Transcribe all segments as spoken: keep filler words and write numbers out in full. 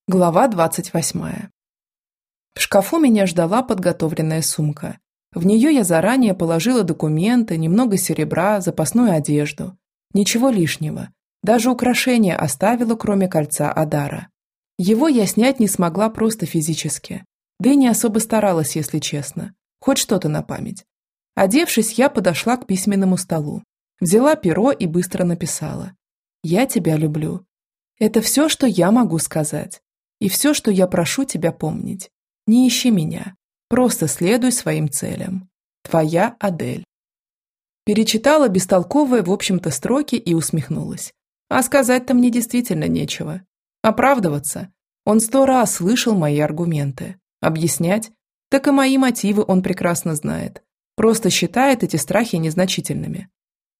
Глава двадцать восьмая. В шкафу меня ждала подготовленная сумка. В нее я заранее положила документы, немного серебра, запасную одежду. Ничего лишнего. Даже украшения оставила, кроме кольца Адара. Его я снять не смогла просто физически. Да и не особо старалась, если честно. Хоть что-то на память. Одевшись, я подошла к письменному столу. Взяла перо и быстро написала. «Я тебя люблю». Это все, что я могу сказать. И все, что я прошу тебя помнить. Не ищи меня. Просто следуй своим целям. Твоя Адель. Перечитала бестолковые, в общем-то, строки и усмехнулась. А сказать-то мне действительно нечего. Оправдываться. Он сто раз слышал мои аргументы. Объяснять? Так и мои мотивы он прекрасно знает. Просто считает эти страхи незначительными.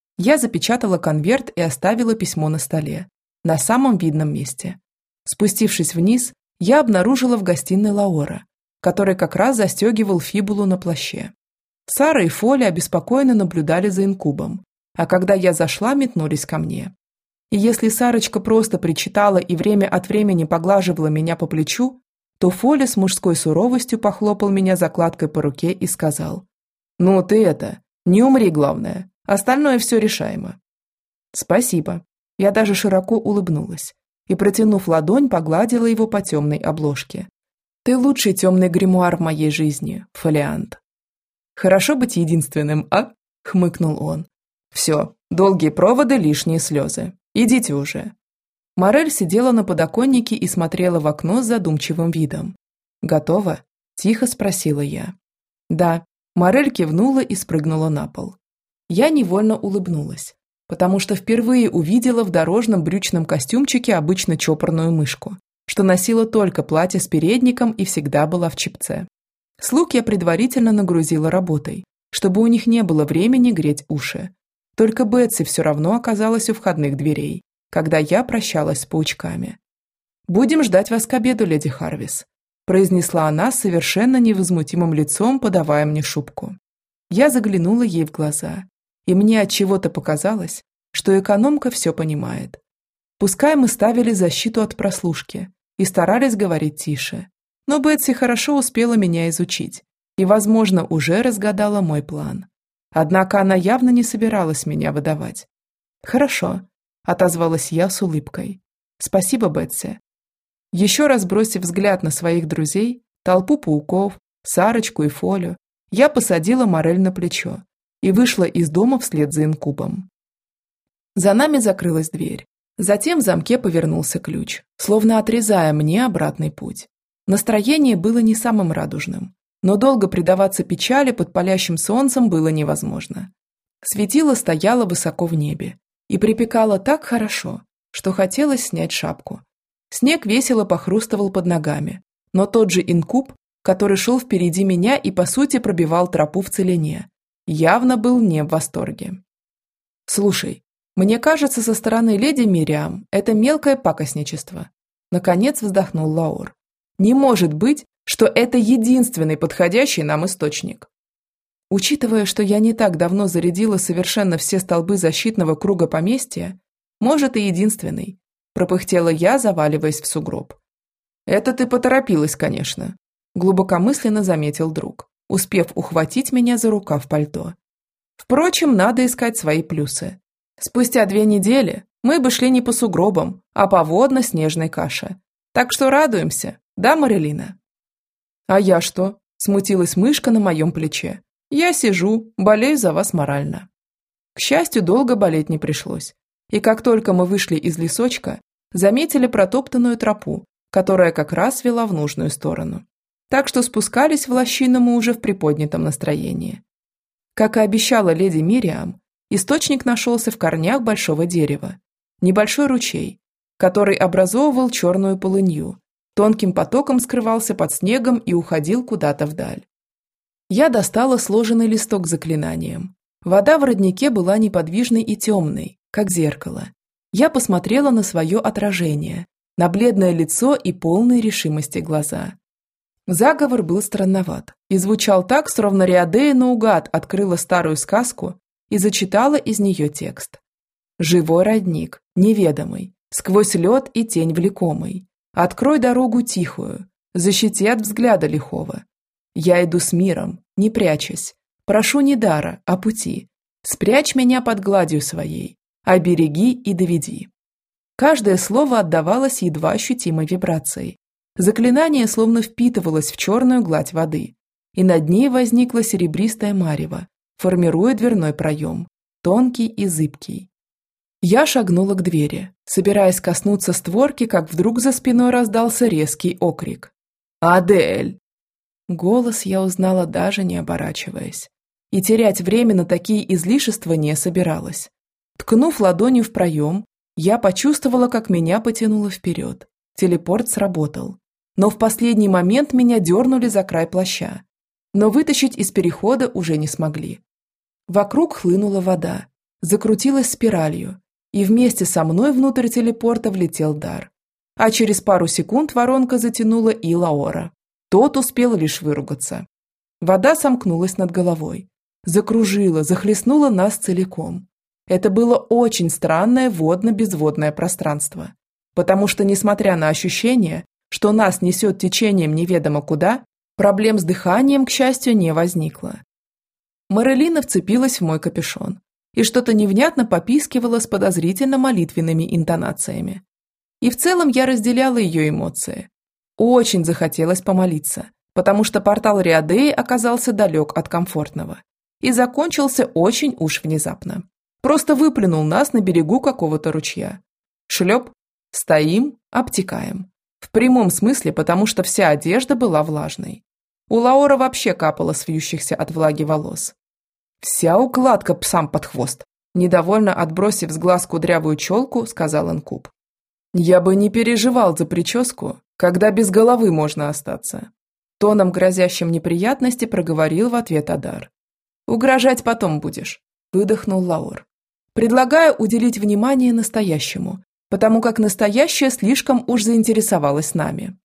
Я запечатала конверт и оставила письмо на столе. На самом видном месте. Спустившись вниз, я обнаружила в гостиной Лаора, который как раз застегивал фибулу на плаще. Сара и Фоля обеспокоенно наблюдали за инкубом, а когда я зашла, метнулись ко мне. И если Сарочка просто причитала и время от времени поглаживала меня по плечу, то Фоля с мужской суровостью похлопал меня закладкой по руке и сказал: «Ну ты это, не умри, главное, остальное все решаемо». «Спасибо». Я даже широко улыбнулась и, протянув ладонь, погладила его по темной обложке. «Ты лучший темный гримуар в моей жизни, фолиант». «Хорошо быть единственным, а?» – хмыкнул он. «Все, долгие проводы, лишние слезы. Идите уже». Морель сидела на подоконнике и смотрела в окно с задумчивым видом. «Готово?» – тихо спросила я. «Да». Морель кивнула и спрыгнула на пол. Я невольно улыбнулась, потому что впервые увидела в дорожном брючном костюмчике обычно чопорную мышку, что носила только платье с передником и всегда была в чепце. Слуг я предварительно нагрузила работой, чтобы у них не было времени греть уши. Только Бетси все равно оказалась у входных дверей, когда я прощалась с паучками. «Будем ждать вас к обеду, леди Харвис», произнесла она с совершенно невозмутимым лицом, подавая мне шубку. Я заглянула ей в глаза. И мне от чего-то показалось, что экономка все понимает. Пускай мы ставили защиту от прослушки и старались говорить тише, но Бетси хорошо успела меня изучить и, возможно, уже разгадала мой план. Однако она явно не собиралась меня выдавать. «Хорошо», – отозвалась я с улыбкой. «Спасибо, Бетси». Еще раз бросив взгляд на своих друзей, толпу пауков, Сарочку и Фолю, я посадила Морель на плечо и вышла из дома вслед за инкубом. За нами закрылась дверь. Затем в замке повернулся ключ, словно отрезая мне обратный путь. Настроение было не самым радужным, но долго предаваться печали под палящим солнцем было невозможно. Светило стояло высоко в небе и припекало так хорошо, что хотелось снять шапку. Снег весело похрустывал под ногами, но тот же инкуб, который шел впереди меня и по сути пробивал тропу в целине, явно был не в восторге. «Слушай, мне кажется, со стороны леди Мириам это мелкое пакостничество», наконец вздохнул Лаор. «Не может быть, что это единственный подходящий нам источник». Учитывая, что я не так давно зарядила совершенно все столбы защитного круга поместья, может и единственный, пропыхтела я, заваливаясь в сугроб. «Это ты поторопилась, конечно», глубокомысленно заметил друг, успев ухватить меня за рукав пальто. Впрочем, надо искать свои плюсы. Спустя две недели мы бы шли не по сугробам, а по водно-снежной каше. Так что радуемся, да, Марилина? А я что? Смутилась мышка на моем плече. Я сижу, болею за вас морально. К счастью, долго болеть не пришлось. И как только мы вышли из лесочка, заметили протоптанную тропу, которая как раз вела в нужную сторону. Так что спускались в лощину мы уже в приподнятом настроении. Как и обещала леди Мириам, источник нашелся в корнях большого дерева. Небольшой ручей, который образовывал черную полынью, тонким потоком скрывался под снегом и уходил куда-то вдаль. Я достала сложенный листок с заклинанием. Вода в роднике была неподвижной и темной, как зеркало. Я посмотрела на свое отражение, на бледное лицо и полные решимости глаза. Заговор был странноват и звучал так, словно Риадея наугад открыла старую сказку и зачитала из нее текст. Живой родник, неведомый, сквозь лед и тень влекомый, Открой дорогу тихую, защити от взгляда лихого. Я иду с миром, не прячась, прошу не дара, а пути. Спрячь меня под гладью своей, обереги и доведи». Каждое слово отдавалось едва ощутимой вибрацией. Заклинание словно впитывалось в черную гладь воды, и над ней возникла серебристая марево, формируя дверной проем, тонкий и зыбкий. Я шагнула к двери, собираясь коснуться створки, как вдруг за спиной раздался резкий окрик. «Адель!» Голос я узнала, даже не оборачиваясь. И терять время на такие излишества не собиралась. Ткнув ладонью в проем, я почувствовала, как меня потянуло вперед. Телепорт сработал. Но в последний момент меня дернули за край плаща. Но вытащить из перехода уже не смогли. Вокруг хлынула вода, закрутилась спиралью, и вместе со мной внутрь телепорта влетел дар. А через пару секунд воронка затянула и Лаора. Тот успел лишь выругаться. Вода сомкнулась над головой. Закружила, захлестнула нас целиком. Это было очень странное водно-безводное пространство. Потому что, несмотря на ощущение, что нас несет течением неведомо куда, проблем с дыханием, к счастью, не возникло. Мэрилина вцепилась в мой капюшон и что-то невнятно попискивала с подозрительно молитвенными интонациями. И в целом я разделяла ее эмоции. Очень захотелось помолиться, потому что портал Риадеи оказался далек от комфортного и закончился очень уж внезапно. Просто выплюнул нас на берегу какого-то ручья. Шлеп, стоим, обтекаем. В прямом смысле, потому что вся одежда была влажной. У Лаора вообще капало с вьющихся от влаги волос. «Вся укладка псам под хвост», недовольно отбросив с глаз кудрявую челку, сказал инкуб. «Я бы не переживал за прическу, когда без головы можно остаться», тоном, грозящим неприятности, проговорил в ответ Адар. «Угрожать потом будешь», выдохнул Лаор. «Предлагаю уделить внимание настоящему, потому как настоящее слишком уж заинтересовалось нами».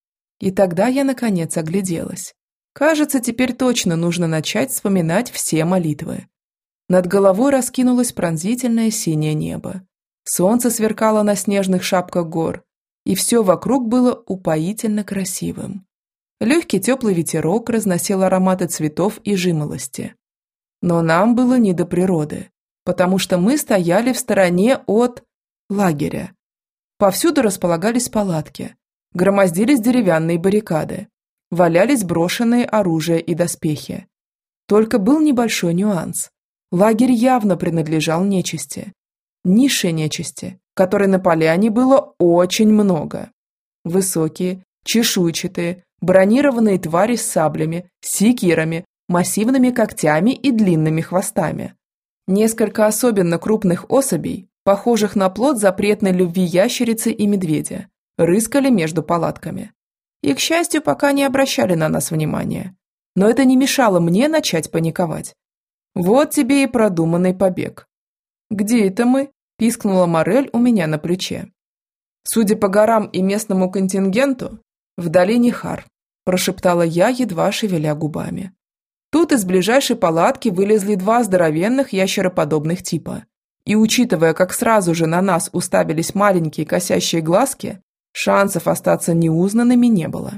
И тогда я, наконец, огляделась. Кажется, теперь точно нужно начать вспоминать все молитвы. Над головой раскинулось пронзительное синее небо. Солнце сверкало на снежных шапках гор, и все вокруг было упоительно красивым. Легкий теплый ветерок разносил ароматы цветов и жимолости. Но нам было не до природы, потому что мы стояли в стороне от лагеря. Повсюду располагались палатки, громоздились деревянные баррикады, валялись брошенные оружие и доспехи. Только был небольшой нюанс. Лагерь явно принадлежал нечисти. Низшей нечисти, которой на поляне было очень много. Высокие, чешуйчатые, бронированные твари с саблями, секирами, массивными когтями и длинными хвостами. Несколько особенно крупных особей, похожих на плод запретной любви ящерицы и медведя, рыскали между палатками. И, к счастью, пока не обращали на нас внимания. Но это не мешало мне начать паниковать. Вот тебе и продуманный побег. «Где это мы?» – пискнула Морель у меня на плече. «Судя по горам и местному контингенту, в долине Хар», – прошептала я, едва шевеля губами. Тут из ближайшей палатки вылезли два здоровенных ящероподобных типа. И, учитывая, как сразу же на нас уставились маленькие косящие глазки, шансов остаться неузнанными не было.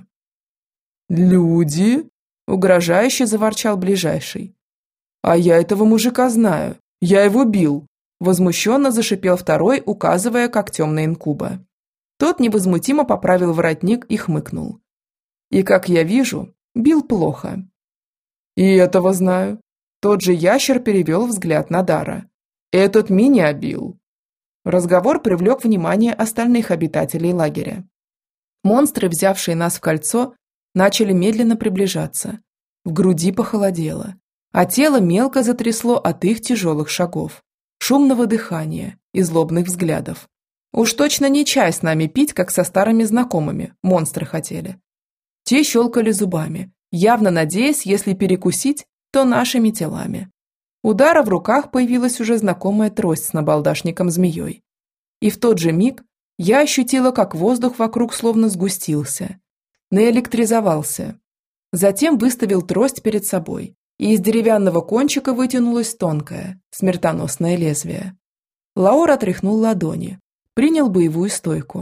«Люди?» – угрожающе заворчал ближайший. «А я этого мужика знаю. Я его бил!» – возмущенно зашипел второй, указывая когтем на инкуба. Тот невозмутимо поправил воротник и хмыкнул. «И, как я вижу, бил плохо». «И этого знаю». Тот же ящер перевел взгляд на Дара. «Этот меня бил». Разговор привлек внимание остальных обитателей лагеря. Монстры, взявшие нас в кольцо, начали медленно приближаться. В груди похолодело, а тело мелко затрясло от их тяжелых шагов, шумного дыхания и злобных взглядов. Уж точно не чай с нами пить, как со старыми знакомыми, монстры хотели. Те щелкали зубами, явно надеясь, если перекусить, то нашими телами. У Дара в руках появилась уже знакомая трость с набалдашником-змеей. И в тот же миг я ощутила, как воздух вокруг словно сгустился, наэлектризовался. Затем выставил трость перед собой, и из деревянного кончика вытянулось тонкое, смертоносное лезвие. Лаор отряхнул ладони, принял боевую стойку,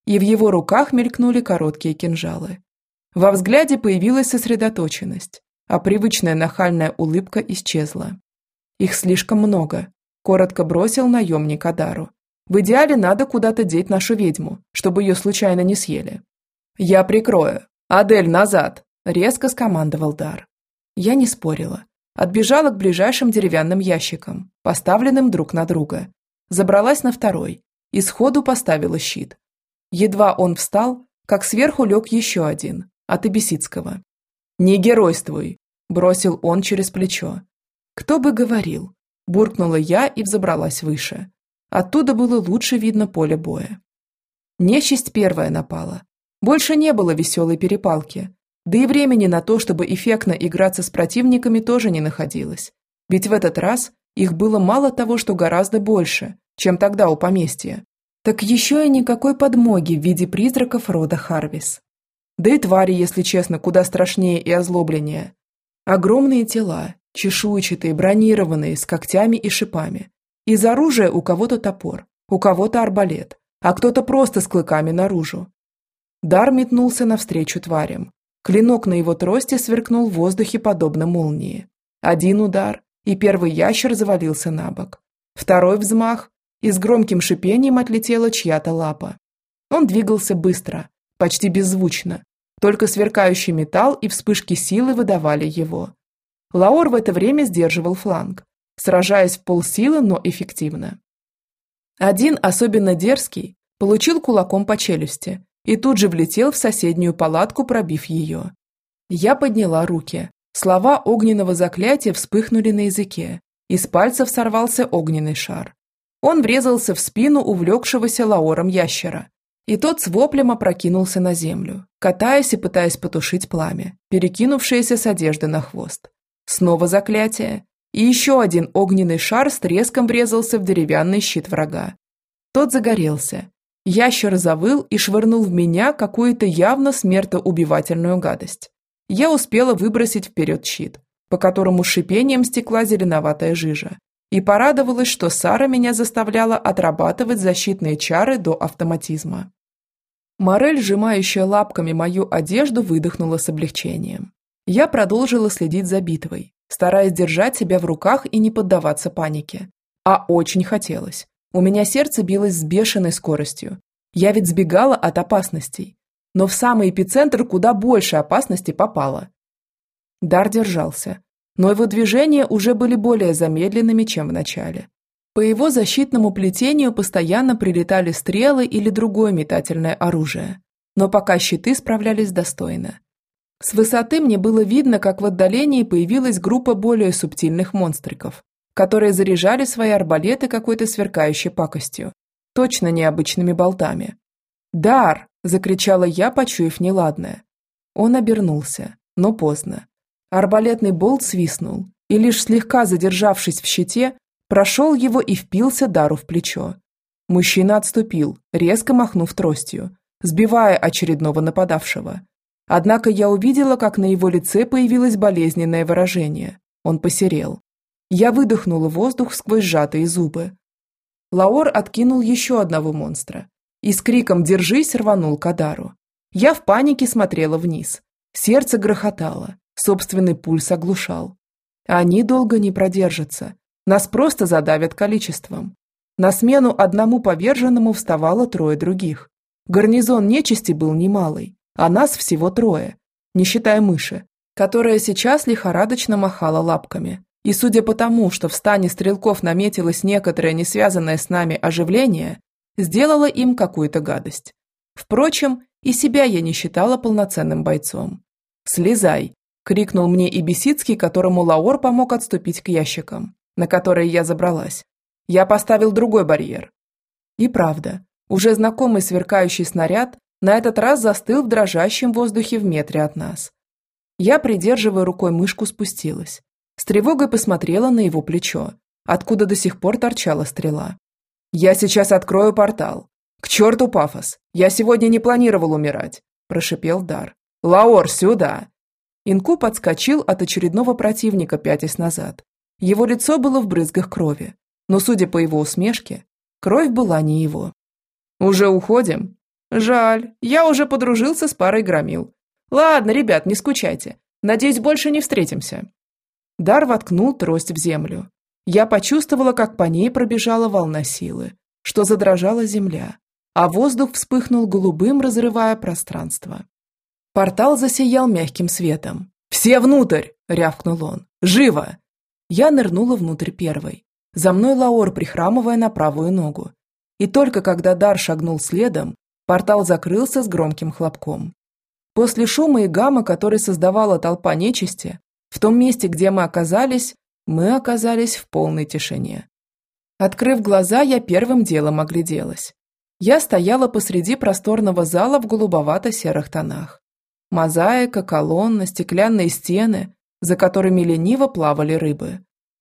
и в его руках мелькнули короткие кинжалы. Во взгляде появилась сосредоточенность, а привычная нахальная улыбка исчезла. «Их слишком много», – коротко бросил наемник Адару. «В идеале надо куда-то деть нашу ведьму, чтобы ее случайно не съели». «Я прикрою. Адель, назад!» – резко скомандовал Дар. Я не спорила. Отбежала к ближайшим деревянным ящикам, поставленным друг на друга. Забралась на второй и сходу поставила щит. Едва он встал, как сверху лег еще один, от Эбисицкого. «Не геройствуй!» – бросил он через плечо. «Кто бы говорил?» – буркнула я и взобралась выше. Оттуда было лучше видно поле боя. Нечисть первая напала. Больше не было веселой перепалки. Да и времени на то, чтобы эффектно играться с противниками, тоже не находилось. Ведь в этот раз их было мало того, что гораздо больше, чем тогда у поместья. Так еще и никакой подмоги в виде призраков рода Харвис. Да и твари, если честно, куда страшнее и озлобленнее. Огромные тела, чешуйчатые, бронированные, с когтями и шипами. Из оружия у кого-то топор, у кого-то арбалет, а кто-то просто с клыками наружу. Дар метнулся навстречу тварям. Клинок на его трости сверкнул в воздухе подобно молнии. Один удар, и первый ящер завалился на бок. Второй взмах, и с громким шипением отлетела чья-то лапа. Он двигался быстро, почти беззвучно, только сверкающий металл и вспышки силы выдавали его. Лаор в это время сдерживал фланг, сражаясь в полсилы, но эффективно. Один, особенно дерзкий, получил кулаком по челюсти и тут же влетел в соседнюю палатку, пробив ее. Я подняла руки. Слова огненного заклятия вспыхнули на языке. Из пальцев сорвался огненный шар. Он врезался в спину увлекшегося Лаором ящера, и тот с воплем опрокинулся на землю, катаясь и пытаясь потушить пламя, перекинувшееся с одежды на хвост. Снова заклятие, и еще один огненный шар с треском врезался в деревянный щит врага. Тот загорелся. Ящер завыл и швырнул в меня какую-то явно смертоубивательную гадость. Я успела выбросить вперед щит, по которому с шипением стекла зеленоватая жижа, и порадовалась, что Сара меня заставляла отрабатывать защитные чары до автоматизма. Морель, сжимающая лапками мою одежду, выдохнула с облегчением. Я продолжила следить за битвой, стараясь держать себя в руках и не поддаваться панике. А очень хотелось. У меня сердце билось с бешеной скоростью. Я ведь сбегала от опасностей. Но в самый эпицентр куда больше опасностей попало. Дар держался, но его движения уже были более замедленными, чем в начале. По его защитному плетению постоянно прилетали стрелы или другое метательное оружие. Но пока щиты справлялись достойно. С высоты мне было видно, как в отдалении появилась группа более субтильных монстриков, которые заряжали свои арбалеты какой-то сверкающей пакостью, точно необычными болтами. «Дар!» – закричала я, почуяв неладное. Он обернулся, но поздно. Арбалетный болт свистнул, и лишь слегка задержавшись в щите, прошел его и впился Дару в плечо. Мужчина отступил, резко махнув тростью, сбивая очередного нападавшего. Однако я увидела, как на его лице появилось болезненное выражение. Он посерел. Я выдохнула воздух сквозь сжатые зубы. Лаор откинул еще одного монстра и с криком «Держись!» рванул к Адару. Я в панике смотрела вниз. Сердце грохотало, собственный пульс оглушал. Они долго не продержатся. Нас просто задавят количеством. На смену одному поверженному вставало трое других. Гарнизон нечисти был немалый, а нас всего трое, не считая мыши, которая сейчас лихорадочно махала лапками. И судя по тому, что в стане стрелков наметилось некоторое несвязанное с нами оживление, сделала им какую-то гадость. Впрочем, и себя я не считала полноценным бойцом. «Слезай!» – крикнул мне Эбисицкий, которому Лаор помог отступить к ящикам, на которые я забралась. «Я поставил другой барьер». И правда, уже знакомый сверкающий снаряд на этот раз застыл в дрожащем воздухе в метре от нас. Я, придерживая рукой мышку, спустилась. С тревогой посмотрела на его плечо, откуда до сих пор торчала стрела. «Я сейчас открою портал. К черту пафос! Я сегодня не планировал умирать!» – прошипел Дар. «Лаор, сюда!» Инкуб отскочил от очередного противника, пятясь назад. Его лицо было в брызгах крови, но, судя по его усмешке, кровь была не его. «Уже уходим?» Жаль, я уже подружился с парой громил. Ладно, ребят, не скучайте. Надеюсь, больше не встретимся. Дар воткнул трость в землю. Я почувствовала, как по ней пробежала волна силы, что задрожала земля, а воздух вспыхнул голубым, разрывая пространство. Портал засиял мягким светом. «Все внутрь!» – рявкнул он. «Живо!» Я нырнула внутрь первой. За мной Лаор, прихрамывая на правую ногу. И только когда Дар шагнул следом, портал закрылся с громким хлопком. После шума и гамма, который создавала толпа нечисти, в том месте, где мы оказались, мы оказались в полной тишине. Открыв глаза, я первым делом огляделась. Я стояла посреди просторного зала в голубовато-серых тонах. Мозаика, колонна, стеклянные стены, за которыми лениво плавали рыбы.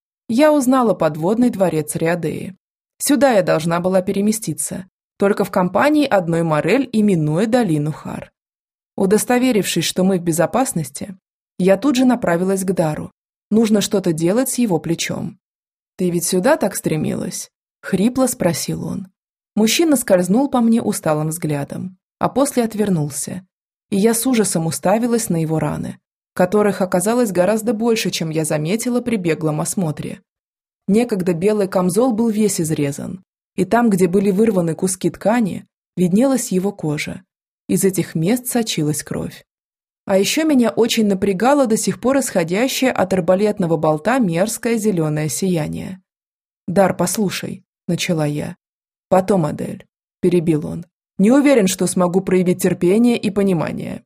Я узнала подводный дворец Риадеи. Сюда я должна была переместиться, только в компании одной Морель, именуя долину Хар. Удостоверившись, что мы в безопасности, я тут же направилась к Дару. Нужно что-то делать с его плечом. «Ты ведь сюда так стремилась?» – хрипло спросил он. Мужчина скользнул по мне усталым взглядом, а после отвернулся. И я с ужасом уставилась на его раны, которых оказалось гораздо больше, чем я заметила при беглом осмотре. Некогда белый камзол был весь изрезан, и там, где были вырваны куски ткани, виднелась его кожа. Из этих мест сочилась кровь. А еще меня очень напрягало до сих пор исходящее от арбалетного болта мерзкое зеленое сияние. «Дар, послушай», – начала я. «Потом, Адель», – перебил он. «Не уверен, что смогу проявить терпение и понимание».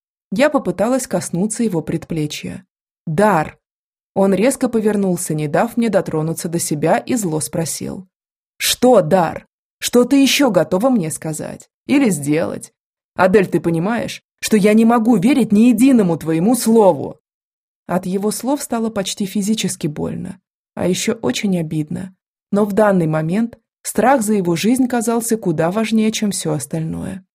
Я попыталась коснуться его предплечья. «Дар!» Он резко повернулся, не дав мне дотронуться до себя, и зло спросил. «Что, Дар? Что ты еще готова мне сказать? Или сделать? Адель, ты понимаешь, что я не могу верить ни единому твоему слову?» От его слов стало почти физически больно, а еще очень обидно. Но в данный момент страх за его жизнь казался куда важнее, чем все остальное.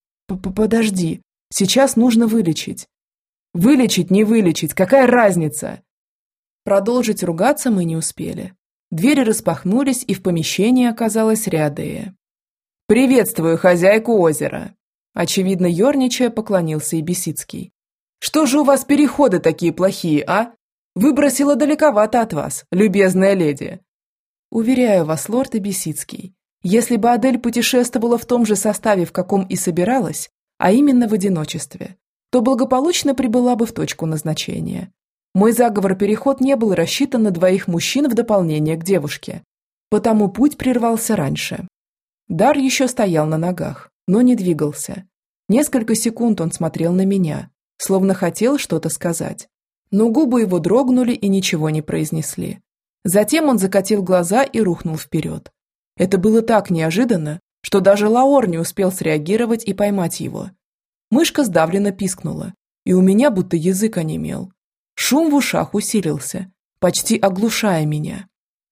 «Подожди, сейчас нужно вылечить». «Вылечить, не вылечить, какая разница?» Продолжить ругаться мы не успели. Двери распахнулись, и в помещении оказалась Риадея. «Приветствую хозяйку озера!» Очевидно, ерничая, поклонился и Бесицкий. «Что же у вас переходы такие плохие, а? Выбросила далековато от вас, любезная леди!» «Уверяю вас, лорд Бесицкий, если бы Адель путешествовала в том же составе, в каком и собиралась, а именно в одиночестве, то благополучно прибыла бы в точку назначения. Мой заговор-переход не был рассчитан на двоих мужчин в дополнение к девушке, потому путь прервался раньше». Дар еще стоял на ногах, но не двигался. Несколько секунд он смотрел на меня, словно хотел что-то сказать. Но губы его дрогнули и ничего не произнесли. Затем он закатил глаза и рухнул вперед. Это было так неожиданно, что даже Лаор не успел среагировать и поймать его. Мышка сдавленно пискнула, и у меня будто язык онемел. Шум в ушах усилился, почти оглушая меня.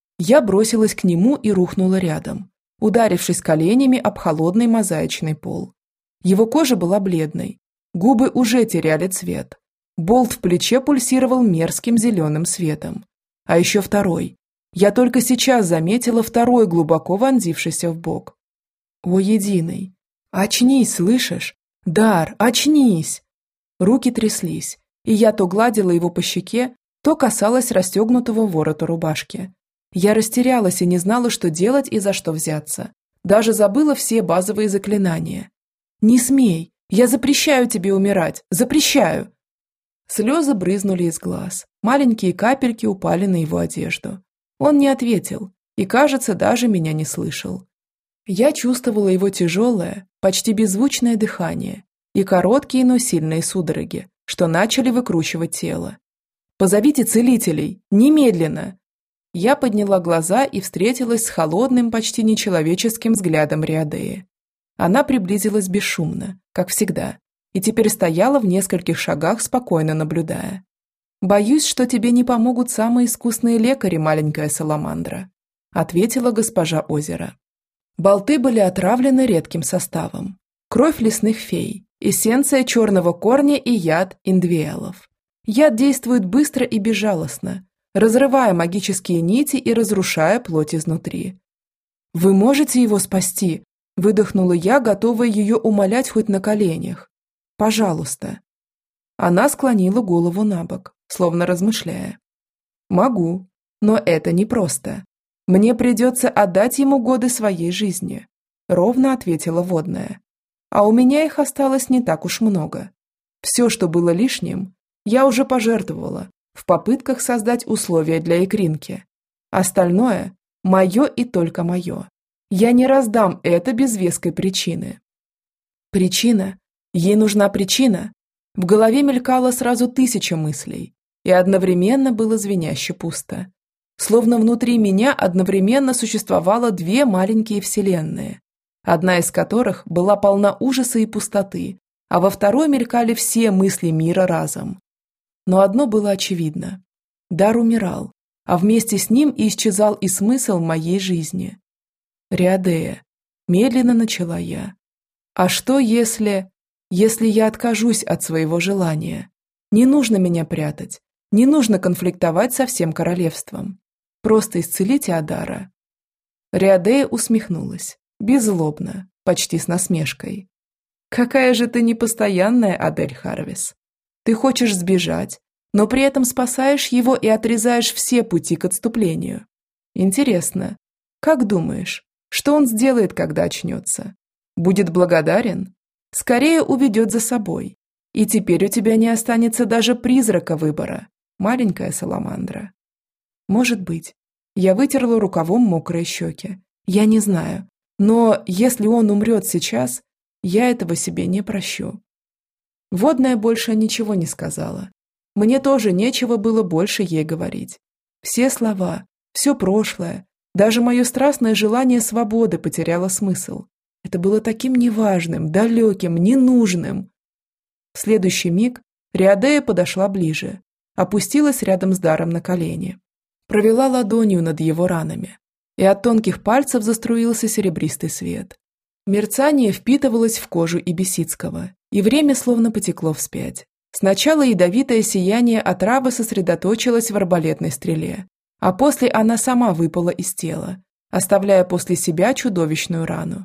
Я бросилась к нему и рухнула рядом, ударившись коленями об холодный мозаичный пол. Его кожа была бледной, губы уже теряли цвет. Болт в плече пульсировал мерзким зеленым светом. А еще второй. Я только сейчас заметила второй, глубоко вонзившийся в бок. «О, единый! Очнись, слышишь? Дар, очнись!» Руки тряслись, и я то гладила его по щеке, то касалась расстегнутого ворота рубашки. Я растерялась и не знала, что делать и за что взяться. Даже забыла все базовые заклинания. «Не смей! Я запрещаю тебе умирать! Запрещаю!» Слезы брызнули из глаз, маленькие капельки упали на его одежду. Он не ответил и, кажется, даже меня не слышал. Я чувствовала его тяжелое, почти беззвучное дыхание и короткие, но сильные судороги, что начали выкручивать тело. «Позовите целителей! Немедленно!» Я подняла глаза и встретилась с холодным, почти нечеловеческим взглядом Риадеи. Она приблизилась бесшумно, как всегда, и теперь стояла в нескольких шагах, спокойно наблюдая. «Боюсь, что тебе не помогут самые искусные лекари, маленькая саламандра», ответила госпожа озера. Болты были отравлены редким составом. Кровь лесных фей, эссенция черного корня и яд индвиэлов. Яд действует быстро и безжалостно, разрывая магические нити и разрушая плоть изнутри. «Вы можете его спасти?» – Выдохнула я, готовая ее умолять хоть на коленях. «Пожалуйста». Она склонила голову на бок, словно размышляя. «Могу, но это непросто. Мне придется отдать ему годы своей жизни», ровно ответила водная. «А у меня их осталось не так уж много. Все, что было лишним, я уже пожертвовала в попытках создать условия для икринки. Остальное – мое и только мое. Я не раздам это без веской причины». Причина? Ей нужна причина? В голове мелькало сразу тысяча мыслей, и одновременно было звеняще пусто. Словно внутри меня одновременно существовало две маленькие вселенные, одна из которых была полна ужаса и пустоты, а во второй мелькали все мысли мира разом. Но одно было очевидно. Дар умирал, а вместе с ним и исчезал и смысл моей жизни. «Риадея», – медленно начала я. «А что если... если я откажусь от своего желания? Не нужно меня прятать, не нужно конфликтовать со всем королевством. Просто исцелите Адара». Риадея усмехнулась, беззлобно, почти с насмешкой. «Какая же ты непостоянная, Адель Харвис. Ты хочешь сбежать, но при этом спасаешь его и отрезаешь все пути к отступлению. Интересно, как думаешь, что он сделает, когда очнется? Будет благодарен? Скорее уведет за собой. И теперь у тебя не останется даже призрака выбора, маленькая саламандра». Может быть. Я вытерла рукавом мокрые щеки. Я не знаю. Но если он умрет сейчас, я этого себе не прощу. Водная больше ничего не сказала. Мне тоже нечего было больше ей говорить. Все слова, все прошлое, даже мое страстное желание свободы потеряло смысл. Это было таким неважным, далеким, ненужным. В следующий миг Риадея подошла ближе, опустилась рядом с Даром на колени, провела ладонью над его ранами, и от тонких пальцев заструился серебристый свет. Мерцание впитывалось в кожу Ибисицкого, и время словно потекло вспять. Сначала ядовитое сияние отравы сосредоточилось в арбалетной стреле, а после она сама выпала из тела, оставляя после себя чудовищную рану.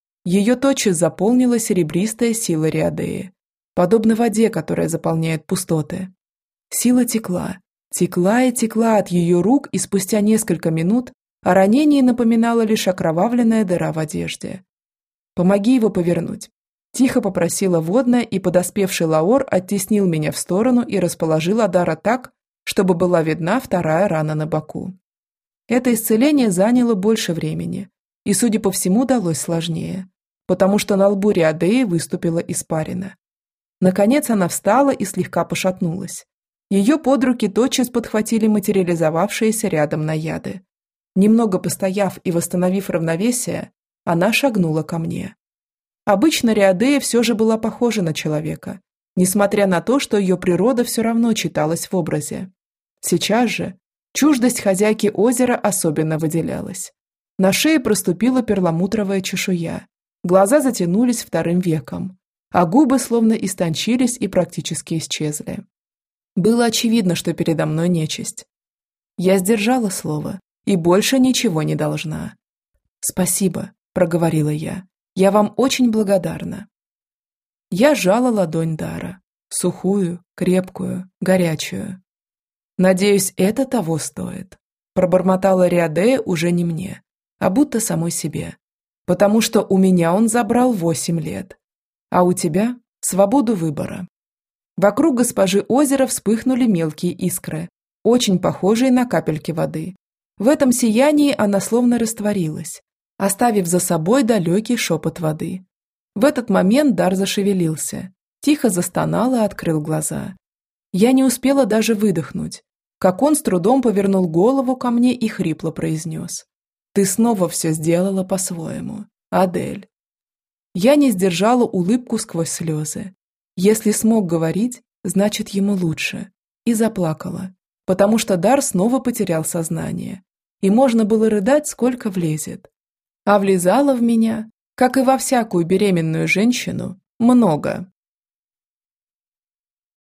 Ее тотчас заполнила серебристая сила Риадеи, подобно воде, которая заполняет пустоты. Сила текла, текла и текла от ее рук, и спустя несколько минут о ранении напоминала лишь окровавленная дыра в одежде. «Помоги его повернуть», – тихо попросила водная, и подоспевший Лаор оттеснил меня в сторону и расположил Адара так, чтобы была видна вторая рана на боку. Это исцеление заняло больше времени, и, судя по всему, далось сложнее, потому что на лбу Риадеи выступила испарина. Наконец она встала и слегка пошатнулась. Ее под руки тотчас подхватили материализовавшиеся рядом наяды. Немного постояв и восстановив равновесие, она шагнула ко мне. Обычно Риадея все же была похожа на человека, несмотря на то, что ее природа все равно читалась в образе. Сейчас же чуждость хозяйки озера особенно выделялась. На шее проступила перламутровая чешуя, глаза затянулись вторым веком, а губы словно истончились и практически исчезли. Было очевидно, что передо мной нечисть. Я сдержала слово и больше ничего не должна. «Спасибо», – проговорила я. «Я вам очень благодарна». Я сжала ладонь Дара, сухую, крепкую, горячую. «Надеюсь, это того стоит», – пробормотала Риадея уже не мне, а будто самой себе. «Потому что у меня он забрал восемь лет, а у тебя – свободу выбора». Вокруг госпожи озера вспыхнули мелкие искры, очень похожие на капельки воды. В этом сиянии она словно растворилась, оставив за собой далекий шепот воды. В этот момент Дар зашевелился, тихо застонал и открыл глаза. Я не успела даже выдохнуть, как он с трудом повернул голову ко мне и хрипло произнес: «Ты снова все сделала по-своему, Адель». Я не сдержала улыбку сквозь слезы. Если смог говорить, значит ему лучше. И заплакала, потому что Дар снова потерял сознание, и можно было рыдать, сколько влезет. А влезало в меня, как и во всякую беременную женщину, много.